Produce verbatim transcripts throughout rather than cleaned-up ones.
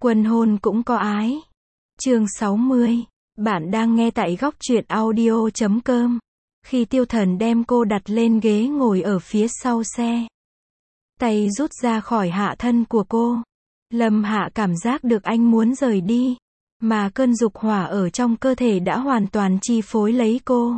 Quân hôn cũng có ái. Chương sáu mươi. Bạn đang nghe tại góc truyện audio chấm com. Khi Tiêu Thần đem cô đặt lên ghế ngồi ở phía sau xe, tay rút ra khỏi hạ thân của cô, Lâm Hạ cảm giác được anh muốn rời đi, mà cơn dục hỏa ở trong cơ thể đã hoàn toàn chi phối lấy cô.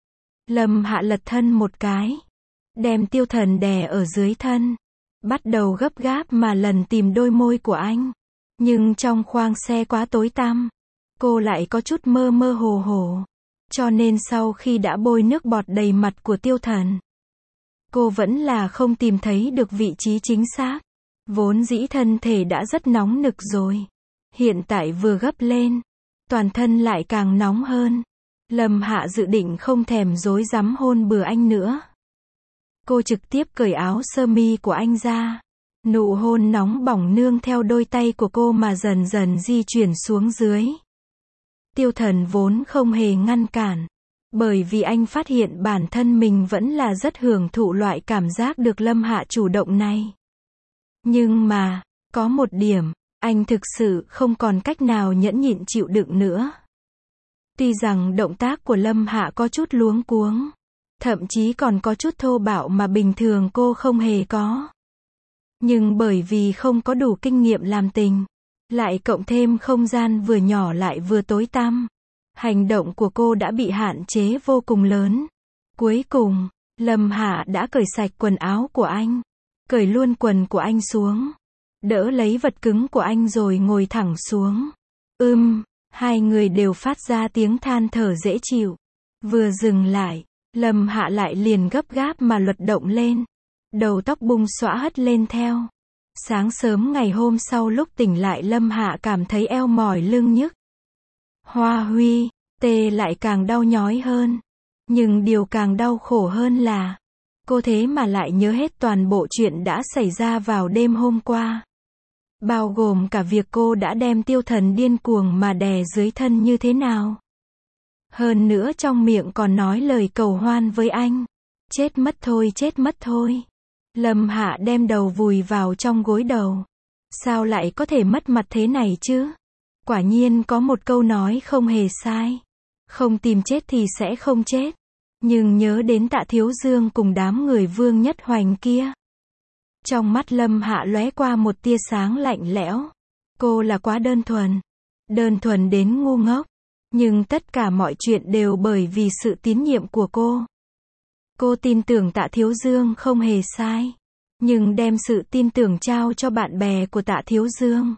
Lâm Hạ lật thân một cái, đem Tiêu Thần đè ở dưới thân, bắt đầu gấp gáp mà lần tìm đôi môi của anh. Nhưng trong khoang xe quá tối tăm, cô lại có chút mơ mơ hồ hồ. Cho nên sau khi đã bôi nước bọt đầy mặt của Tiêu Thần, cô vẫn là không tìm thấy được vị trí chính xác. Vốn dĩ thân thể đã rất nóng nực rồi, hiện tại vừa gấp lên, toàn thân lại càng nóng hơn. Lâm Hạ dự định không thèm rối rắm hôn bừa anh nữa. Cô trực tiếp cởi áo sơ mi của anh ra. Nụ hôn nóng bỏng nương theo đôi tay của cô mà dần dần di chuyển xuống dưới. Tiêu Thần vốn không hề ngăn cản, bởi vì anh phát hiện bản thân mình vẫn là rất hưởng thụ loại cảm giác được Lâm Hạ chủ động này. Nhưng mà, có một điểm, anh thực sự không còn cách nào nhẫn nhịn chịu đựng nữa. Tuy rằng động tác của Lâm Hạ có chút luống cuống, thậm chí còn có chút thô bạo mà bình thường cô không hề có. Nhưng bởi vì không có đủ kinh nghiệm làm tình, lại cộng thêm không gian vừa nhỏ lại vừa tối tăm, hành động của cô đã bị hạn chế vô cùng lớn. Cuối cùng, Lâm Hạ đã cởi sạch quần áo của anh, cởi luôn quần của anh xuống, đỡ lấy vật cứng của anh rồi ngồi thẳng xuống. Ưm, hai người đều phát ra tiếng than thở dễ chịu. Vừa dừng lại, Lâm Hạ lại liền gấp gáp mà luật động lên. Đầu tóc bung xõa hất lên theo. Sáng sớm ngày hôm sau lúc tỉnh lại Lâm Hạ cảm thấy eo mỏi lưng nhức. Hoa Huy, tê lại càng đau nhói hơn. Nhưng điều càng đau khổ hơn là, cô thế mà lại nhớ hết toàn bộ chuyện đã xảy ra vào đêm hôm qua. Bao gồm cả việc cô đã đem Tiêu Thần điên cuồng mà đè dưới thân như thế nào. Hơn nữa trong miệng còn nói lời cầu hoan với anh. Chết mất thôi, chết mất thôi. Lâm Hạ đem đầu vùi vào trong gối đầu. Sao lại có thể mất mặt thế này chứ? Quả nhiên có một câu nói không hề sai. Không tìm chết thì sẽ không chết. Nhưng nhớ đến Tạ Thiếu Dương cùng đám người Vương Nhất Hoành kia. Trong mắt Lâm Hạ lóe qua một tia sáng lạnh lẽo. Cô là quá đơn thuần. Đơn thuần đến ngu ngốc. Nhưng tất cả mọi chuyện đều bởi vì sự tín nhiệm của cô. Cô tin tưởng Tạ Thiếu Dương không hề sai. Nhưng đem sự tin tưởng trao cho bạn bè của Tạ Thiếu Dương.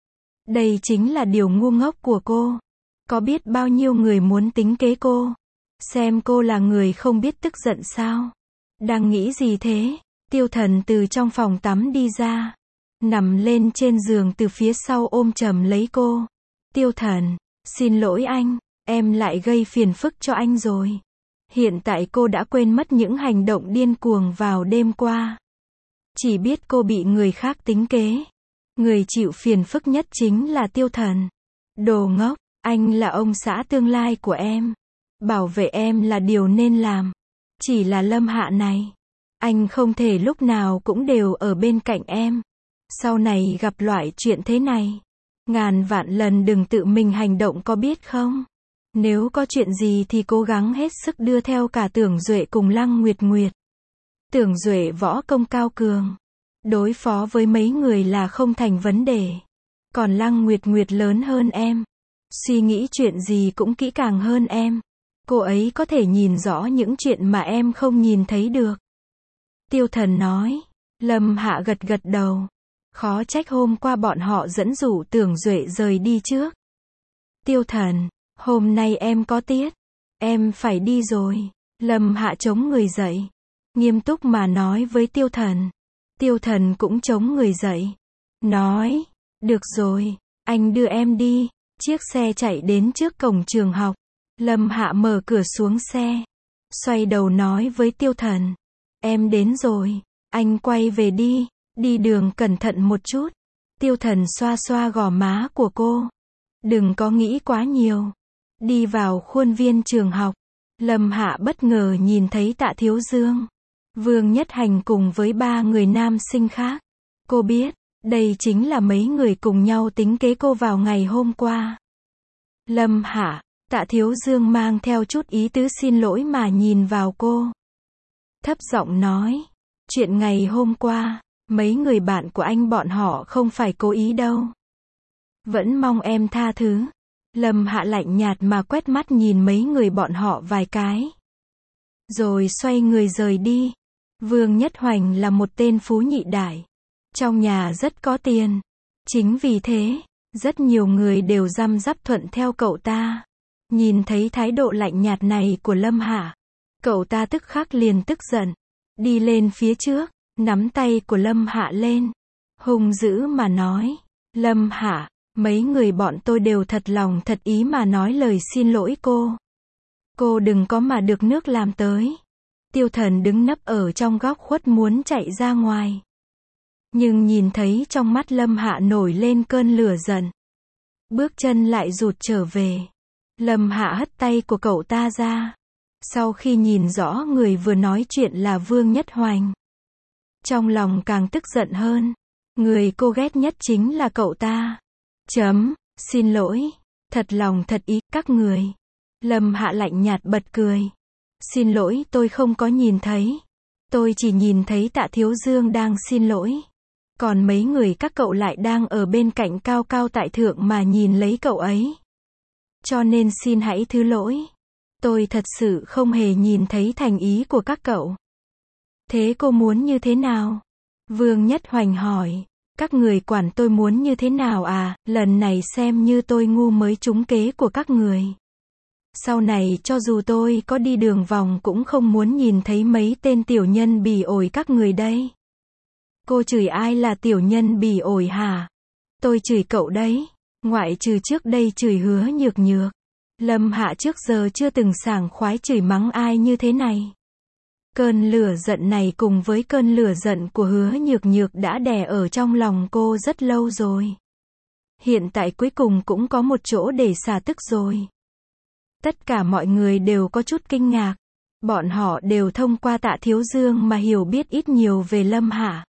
Đây chính là điều ngu ngốc của cô. Có biết bao nhiêu người muốn tính kế cô. Xem cô là người không biết tức giận sao. Đang nghĩ gì thế? Tiêu Thần từ trong phòng tắm đi ra. Nằm lên trên giường từ phía sau ôm chầm lấy cô. Tiêu Thần, xin lỗi anh, em lại gây phiền phức cho anh rồi. Hiện tại cô đã quên mất những hành động điên cuồng vào đêm qua. Chỉ biết cô bị người khác tính kế. Người chịu phiền phức nhất chính là Tiêu Thần. Đồ ngốc, anh là ông xã tương lai của em. Bảo vệ em là điều nên làm. Chỉ là Lâm Hạ này, anh không thể lúc nào cũng đều ở bên cạnh em. Sau này gặp loại chuyện thế này, ngàn vạn lần đừng tự mình hành động có biết không? Nếu có chuyện gì thì cố gắng hết sức đưa theo cả Tưởng Duệ cùng Lăng Nguyệt Nguyệt. Tưởng Duệ võ công cao cường, đối phó với mấy người là không thành vấn đề. Còn Lăng Nguyệt Nguyệt lớn hơn em, suy nghĩ chuyện gì cũng kỹ càng hơn em. Cô ấy có thể nhìn rõ những chuyện mà em không nhìn thấy được. Tiêu Thần nói. Lâm Hạ gật gật đầu. Khó trách hôm qua bọn họ dẫn dụ Tưởng Duệ rời đi trước. Tiêu Thần, hôm nay em có tiết. Em phải đi rồi. Lâm Hạ chống người dậy. Nghiêm túc mà nói với Tiêu Thần. Tiêu Thần cũng chống người dậy. Nói, được rồi, anh đưa em đi. Chiếc xe chạy đến trước cổng trường học. Lâm Hạ mở cửa xuống xe. Xoay đầu nói với Tiêu Thần. Em đến rồi, anh quay về đi. Đi đường cẩn thận một chút. Tiêu Thần xoa xoa gò má của cô. Đừng có nghĩ quá nhiều. Đi vào khuôn viên trường học. Lâm Hạ bất ngờ nhìn thấy Tạ Thiếu Dương, Vương Nhất Hành cùng với ba người nam sinh khác. Cô biết, Đây chính là mấy người cùng nhau tính kế cô vào ngày hôm qua. Lâm Hạ, Tạ Thiếu Dương mang theo chút ý tứ xin lỗi mà nhìn vào cô. Thấp giọng nói, chuyện ngày hôm qua, mấy người bạn của anh bọn họ không phải cố ý đâu. Vẫn mong em tha thứ. Lâm Hạ lạnh nhạt mà quét mắt nhìn mấy người bọn họ vài cái. Rồi xoay người rời đi. Vương Nhất Hoành là một tên phú nhị đại. Trong nhà rất có tiền. Chính vì thế, rất nhiều người đều răm rắp thuận theo cậu ta. Nhìn thấy thái độ lạnh nhạt này của Lâm Hạ, cậu ta tức khắc liền tức giận. Đi lên phía trước, nắm tay của Lâm Hạ lên. Hung dữ mà nói, Lâm Hạ, mấy người bọn tôi đều thật lòng thật ý mà nói lời xin lỗi cô. Cô đừng có mà được nước làm tới. Tiêu Thần đứng nấp ở trong góc khuất muốn chạy ra ngoài. Nhưng nhìn thấy trong mắt Lâm Hạ nổi lên cơn lửa giận. Bước chân lại rụt trở về. Lâm Hạ hất tay của cậu ta ra. Sau khi nhìn rõ người vừa nói chuyện là Vương Nhất Hoành, trong lòng càng tức giận hơn. Người cô ghét nhất chính là cậu ta. Chấm, xin lỗi. Thật lòng thật ý, các người. Lâm Hạ lạnh nhạt bật cười. Xin lỗi, tôi không có nhìn thấy. Tôi chỉ nhìn thấy Tạ Thiếu Dương đang xin lỗi. Còn mấy người các cậu lại đang ở bên cạnh cao cao tại thượng mà nhìn lấy cậu ấy. Cho nên xin hãy thứ lỗi. Tôi thật sự không hề nhìn thấy thành ý của các cậu. Thế cô muốn như thế nào? Vương Nhất Hoành hỏi. Các người quản tôi muốn như thế nào à? Lần này xem như tôi ngu mới trúng kế của các người. Sau này cho dù tôi có đi đường vòng cũng không muốn nhìn thấy mấy tên tiểu nhân bỉ ổi các người đây. Cô chửi ai là tiểu nhân bỉ ổi hả? Tôi chửi cậu đấy. Ngoại trừ trước đây chửi Hứa Nhược Nhược. Lâm Hạ trước giờ chưa từng sảng khoái chửi mắng ai như thế này. Cơn lửa giận này cùng với cơn lửa giận của Hứa Nhược Nhược đã đè ở trong lòng cô rất lâu rồi. Hiện tại cuối cùng cũng có một chỗ để xả tức rồi. Tất cả mọi người đều có chút kinh ngạc. Bọn họ đều thông qua Tạ Thiếu Dương mà hiểu biết ít nhiều về Lâm Hạ.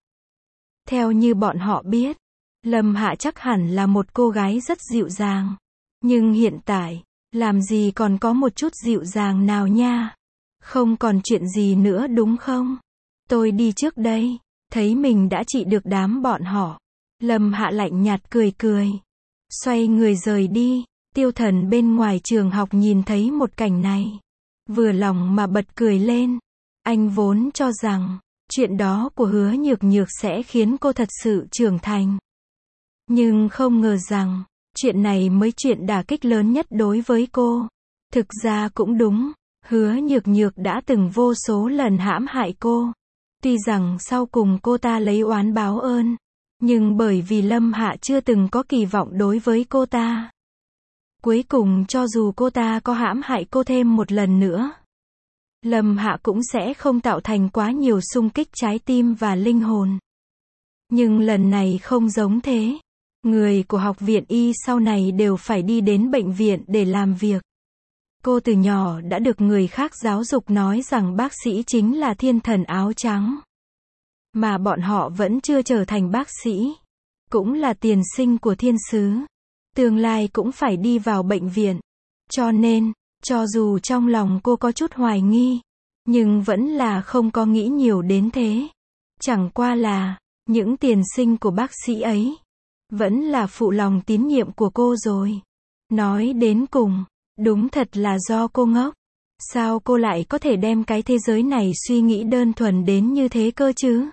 Theo như bọn họ biết, Lâm Hạ chắc hẳn là một cô gái rất dịu dàng. Nhưng hiện tại, làm gì còn có một chút dịu dàng nào nha. Không còn chuyện gì nữa đúng không? Tôi đi trước đây. Thấy mình đã trị được đám bọn họ. Lâm Hạ lạnh nhạt cười cười. Xoay người rời đi. Tiêu Thần bên ngoài trường học nhìn thấy một cảnh này. Vừa lòng mà bật cười lên. Anh vốn cho rằng, chuyện đó của Hứa Nhược Nhược sẽ khiến cô thật sự trưởng thành. Nhưng không ngờ rằng, chuyện này mới chuyện đả kích lớn nhất đối với cô. Thực ra cũng đúng, Hứa Nhược Nhược đã từng vô số lần hãm hại cô. Tuy rằng sau cùng cô ta lấy oán báo ơn, nhưng bởi vì Lâm Hạ chưa từng có kỳ vọng đối với cô ta. Cuối cùng cho dù cô ta có hãm hại cô thêm một lần nữa, Lâm Hạ cũng sẽ không tạo thành quá nhiều xung kích trái tim và linh hồn. Nhưng lần này không giống thế. Người của học viện y sau này đều phải đi đến bệnh viện để làm việc. Cô từ nhỏ đã được người khác giáo dục nói rằng bác sĩ chính là thiên thần áo trắng. Mà bọn họ vẫn chưa trở thành bác sĩ. Cũng là tiền sinh của thiên sứ. Tương lai cũng phải đi vào bệnh viện. Cho nên, cho dù trong lòng cô có chút hoài nghi, nhưng vẫn là không có nghĩ nhiều đến thế. Chẳng qua là, những tiền sinh của bác sĩ ấy, vẫn là phụ lòng tín nhiệm của cô rồi. Nói đến cùng, đúng thật là do cô ngốc. Sao cô lại có thể đem cái thế giới này suy nghĩ đơn thuần đến như thế cơ chứ?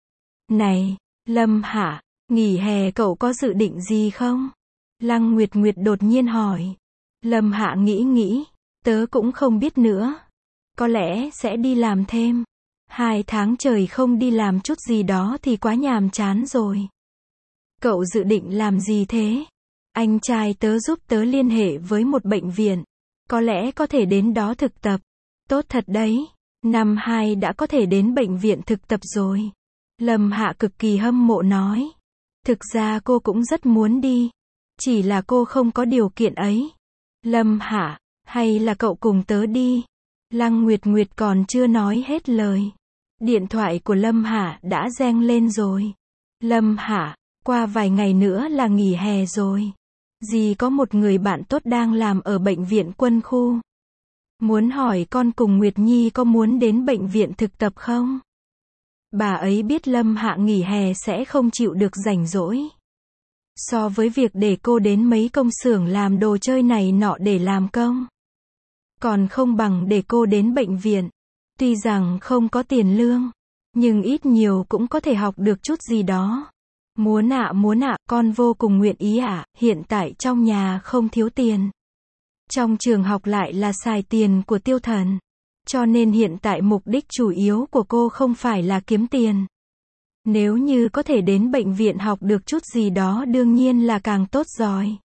Này, Lâm Hạ, nghỉ hè cậu có dự định gì không? Lăng Nguyệt Nguyệt đột nhiên hỏi. Lâm Hạ nghĩ nghĩ, tớ cũng không biết nữa. Có lẽ sẽ đi làm thêm. Hai tháng trời không đi làm chút gì đó thì quá nhàm chán rồi. Cậu dự định làm gì thế? Anh trai tớ giúp tớ liên hệ với một bệnh viện. Có lẽ có thể đến đó thực tập. Tốt thật đấy. Năm hai đã có thể đến bệnh viện thực tập rồi. Lâm Hạ cực kỳ hâm mộ nói. Thực ra cô cũng rất muốn đi. Chỉ là cô không có điều kiện ấy. Lâm Hạ, hay là cậu cùng tớ đi? Lăng Nguyệt Nguyệt còn chưa nói hết lời. Điện thoại của Lâm Hạ đã reng lên rồi. Lâm Hạ, Qua vài ngày nữa là nghỉ hè rồi. Dì có một người bạn tốt đang làm ở bệnh viện quân khu. Muốn hỏi con cùng Nguyệt Nhi có muốn đến bệnh viện thực tập không? Bà ấy biết Lâm Hạ nghỉ hè sẽ không chịu được rảnh rỗi. So với việc để cô đến mấy công xưởng làm đồ chơi này nọ để làm công, còn không bằng để cô đến bệnh viện. Tuy rằng không có tiền lương, nhưng ít nhiều cũng có thể học được chút gì đó. Muốn ạ, muốn ạ, con vô cùng nguyện ý ạ, hiện tại trong nhà không thiếu tiền. Trong trường học lại là xài tiền của Tiêu Thần. Cho nên hiện tại mục đích chủ yếu của cô không phải là kiếm tiền. Nếu như có thể đến bệnh viện học được chút gì đó đương nhiên là càng tốt rồi.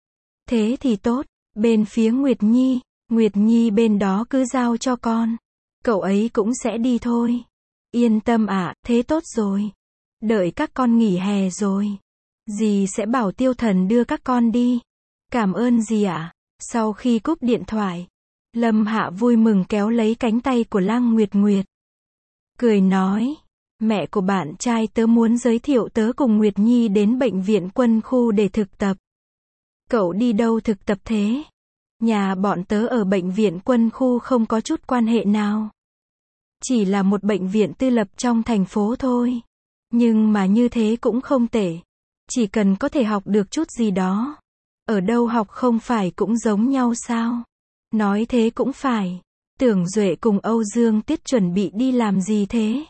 Thế thì tốt, bên phía Nguyệt Nhi, Nguyệt Nhi bên đó cứ giao cho con. Cậu ấy cũng sẽ đi thôi. Yên tâm ạ, thế tốt rồi. Đợi các con nghỉ hè rồi, dì sẽ bảo Tiêu Thần đưa các con đi. Cảm ơn dì ạ. Sau khi cúp điện thoại, Lâm Hạ vui mừng kéo lấy cánh tay của Lăng Nguyệt Nguyệt. Cười nói, mẹ của bạn trai tớ muốn giới thiệu tớ cùng Nguyệt Nhi đến bệnh viện quân khu để thực tập. Cậu đi đâu thực tập thế? Nhà bọn tớ ở bệnh viện quân khu không có chút quan hệ nào. Chỉ là một bệnh viện tư lập trong thành phố thôi. Nhưng mà như thế cũng không tệ. Chỉ cần có thể học được chút gì đó. Ở đâu học không phải cũng giống nhau sao? Nói thế cũng phải. Tưởng Duệ cùng Âu Dương Tiết chuẩn bị đi làm gì thế?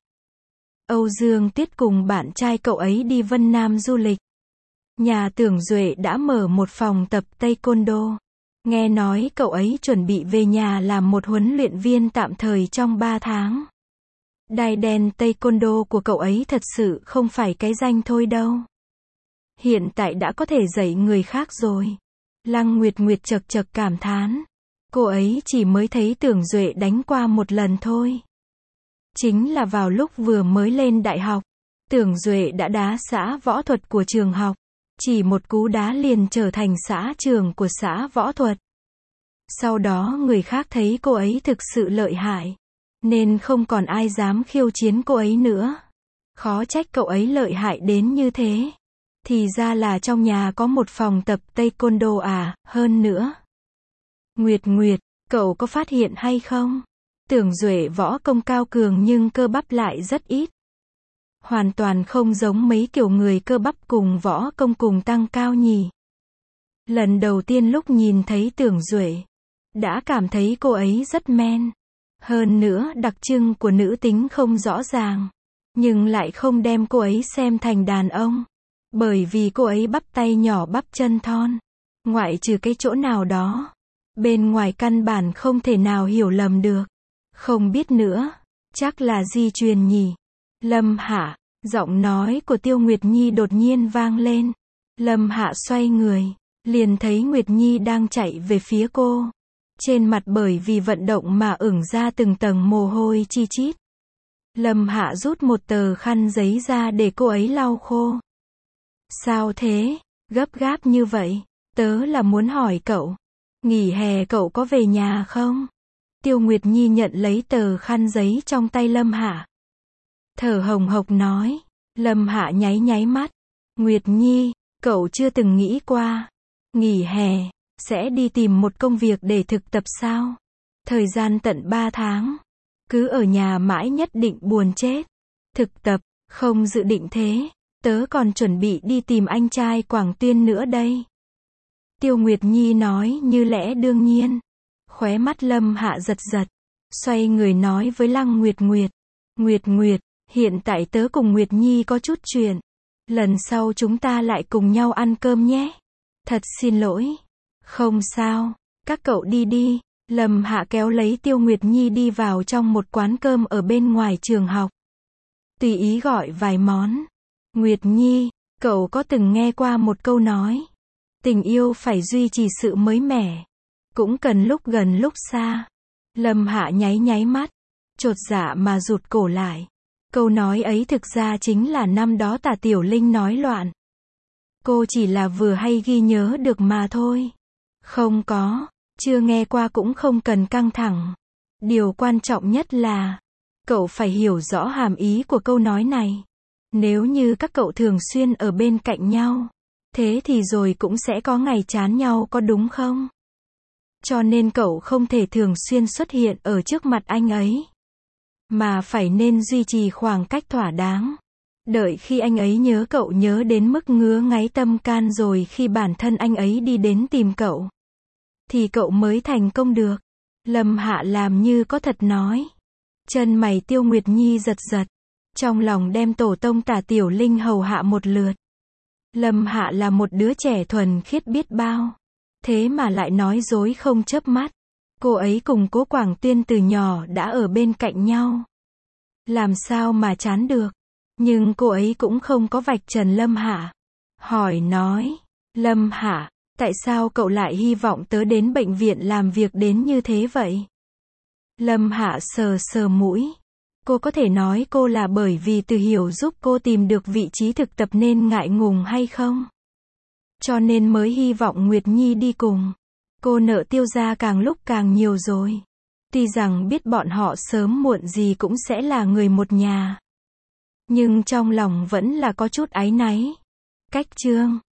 Âu Dương Tiết cùng bạn trai cậu ấy đi Vân Nam du lịch. Nhà Tưởng Duệ đã mở một phòng tập Taekwondo. Nghe nói cậu ấy chuẩn bị về nhà làm một huấn luyện viên tạm thời trong ba tháng. Đai đen Taekwondo của cậu ấy thật sự không phải cái danh thôi đâu. Hiện tại đã có thể dạy người khác rồi. Lăng Nguyệt Nguyệt chật chật cảm thán. Cô ấy chỉ mới thấy Tưởng Duệ đánh qua một lần thôi. Chính là vào lúc vừa mới lên đại học. Tưởng Duệ đã đá xã võ thuật của trường học. Chỉ một cú đá liền trở thành xã trưởng của xã võ thuật. Sau đó người khác thấy cô ấy thực sự lợi hại. Nên không còn ai dám khiêu chiến cô ấy nữa. Khó trách cậu ấy lợi hại đến như thế. Thì ra là trong nhà có một phòng tập Taekwondo à, hơn nữa. Nguyệt Nguyệt, cậu có phát hiện hay không? Tưởng Duệ võ công cao cường nhưng cơ bắp lại rất ít. Hoàn toàn không giống mấy kiểu người cơ bắp cùng võ công cùng tăng cao nhỉ. Lần đầu tiên lúc nhìn thấy Tưởng Duệ, đã cảm thấy cô ấy rất men. Hơn nữa đặc trưng của nữ tính không rõ ràng. Nhưng lại không đem cô ấy xem thành đàn ông. Bởi vì cô ấy bắp tay nhỏ bắp chân thon. Ngoại trừ cái chỗ nào đó. Bên ngoài căn bản không thể nào hiểu lầm được. Không biết nữa. Chắc là di truyền nhỉ. Lâm Hạ. Giọng nói của Tiêu Nguyệt Nhi đột nhiên vang lên. Lâm Hạ xoay người. Liền thấy Nguyệt Nhi đang chạy về phía cô. Trên mặt bởi vì vận động mà ửng ra từng tầng mồ hôi chi chít. Lâm Hạ rút một tờ khăn giấy ra để cô ấy lau khô. Sao thế? Gấp gáp như vậy? Tớ là muốn hỏi cậu. Nghỉ hè cậu có về nhà không? Tiêu Nguyệt Nhi nhận lấy tờ khăn giấy trong tay Lâm Hạ. Thở hồng hộc nói. Lâm Hạ nháy nháy mắt. Nguyệt Nhi, cậu chưa từng nghĩ qua. Nghỉ hè, sẽ đi tìm một công việc để thực tập sao? Thời gian tận ba tháng. Cứ ở nhà mãi nhất định buồn chết. Thực tập, không dự định thế. Tớ còn chuẩn bị đi tìm anh trai Quảng Tuyên nữa đây. Tiêu Nguyệt Nhi nói như lẽ đương nhiên. Khóe mắt Lâm Hạ giật giật. Xoay người nói với Lăng Nguyệt Nguyệt. Nguyệt Nguyệt, hiện tại tớ cùng Nguyệt Nhi có chút chuyện. Lần sau chúng ta lại cùng nhau ăn cơm nhé. Thật xin lỗi. Không sao, các cậu đi đi. Lâm Hạ kéo lấy Tiêu Nguyệt Nhi đi vào trong một quán cơm ở bên ngoài trường học. Tùy ý gọi vài món. Nguyệt Nhi, cậu có từng nghe qua một câu nói. Tình yêu phải duy trì sự mới mẻ. Cũng cần lúc gần lúc xa. Lâm Hạ nháy nháy mắt. Chột dạ mà rụt cổ lại. Câu nói ấy thực ra chính là năm đó Tả Tiểu Linh nói loạn. Cô chỉ là vừa hay ghi nhớ được mà thôi. Không có, chưa nghe qua cũng không cần căng thẳng. Điều quan trọng nhất là, cậu phải hiểu rõ hàm ý của câu nói này. Nếu như các cậu thường xuyên ở bên cạnh nhau, thế thì rồi cũng sẽ có ngày chán nhau có đúng không? Cho nên cậu không thể thường xuyên xuất hiện ở trước mặt anh ấy, mà phải nên duy trì khoảng cách thỏa đáng. Đợi khi anh ấy nhớ cậu nhớ đến mức ngứa ngáy tâm can rồi khi bản thân anh ấy đi đến tìm cậu, thì cậu mới thành công được. Lâm Hạ làm như có thật nói. Chân mày Tiêu Nguyệt Nhi giật giật, trong lòng đem tổ tông Tả Tiểu Linh hầu hạ một lượt. Lâm Hạ là một đứa trẻ thuần khiết biết bao, thế mà lại nói dối không chớp mắt. Cô ấy cùng Cố Quảng Tuyên từ nhỏ đã ở bên cạnh nhau, làm sao mà chán được. Nhưng cô ấy cũng không có vạch trần Lâm Hạ. Hỏi nói, Lâm Hạ, tại sao cậu lại hy vọng tớ đến bệnh viện làm việc đến như thế vậy? Lâm Hạ sờ sờ mũi. Cô có thể nói cô là bởi vì Từ Hiểu giúp cô tìm được vị trí thực tập nên ngại ngùng hay không? Cho nên mới hy vọng Nguyệt Nhi đi cùng. Cô nợ Tiêu gia càng lúc càng nhiều rồi. Tuy rằng biết bọn họ sớm muộn gì cũng sẽ là người một nhà, nhưng trong lòng vẫn là có chút áy náy. Cách chương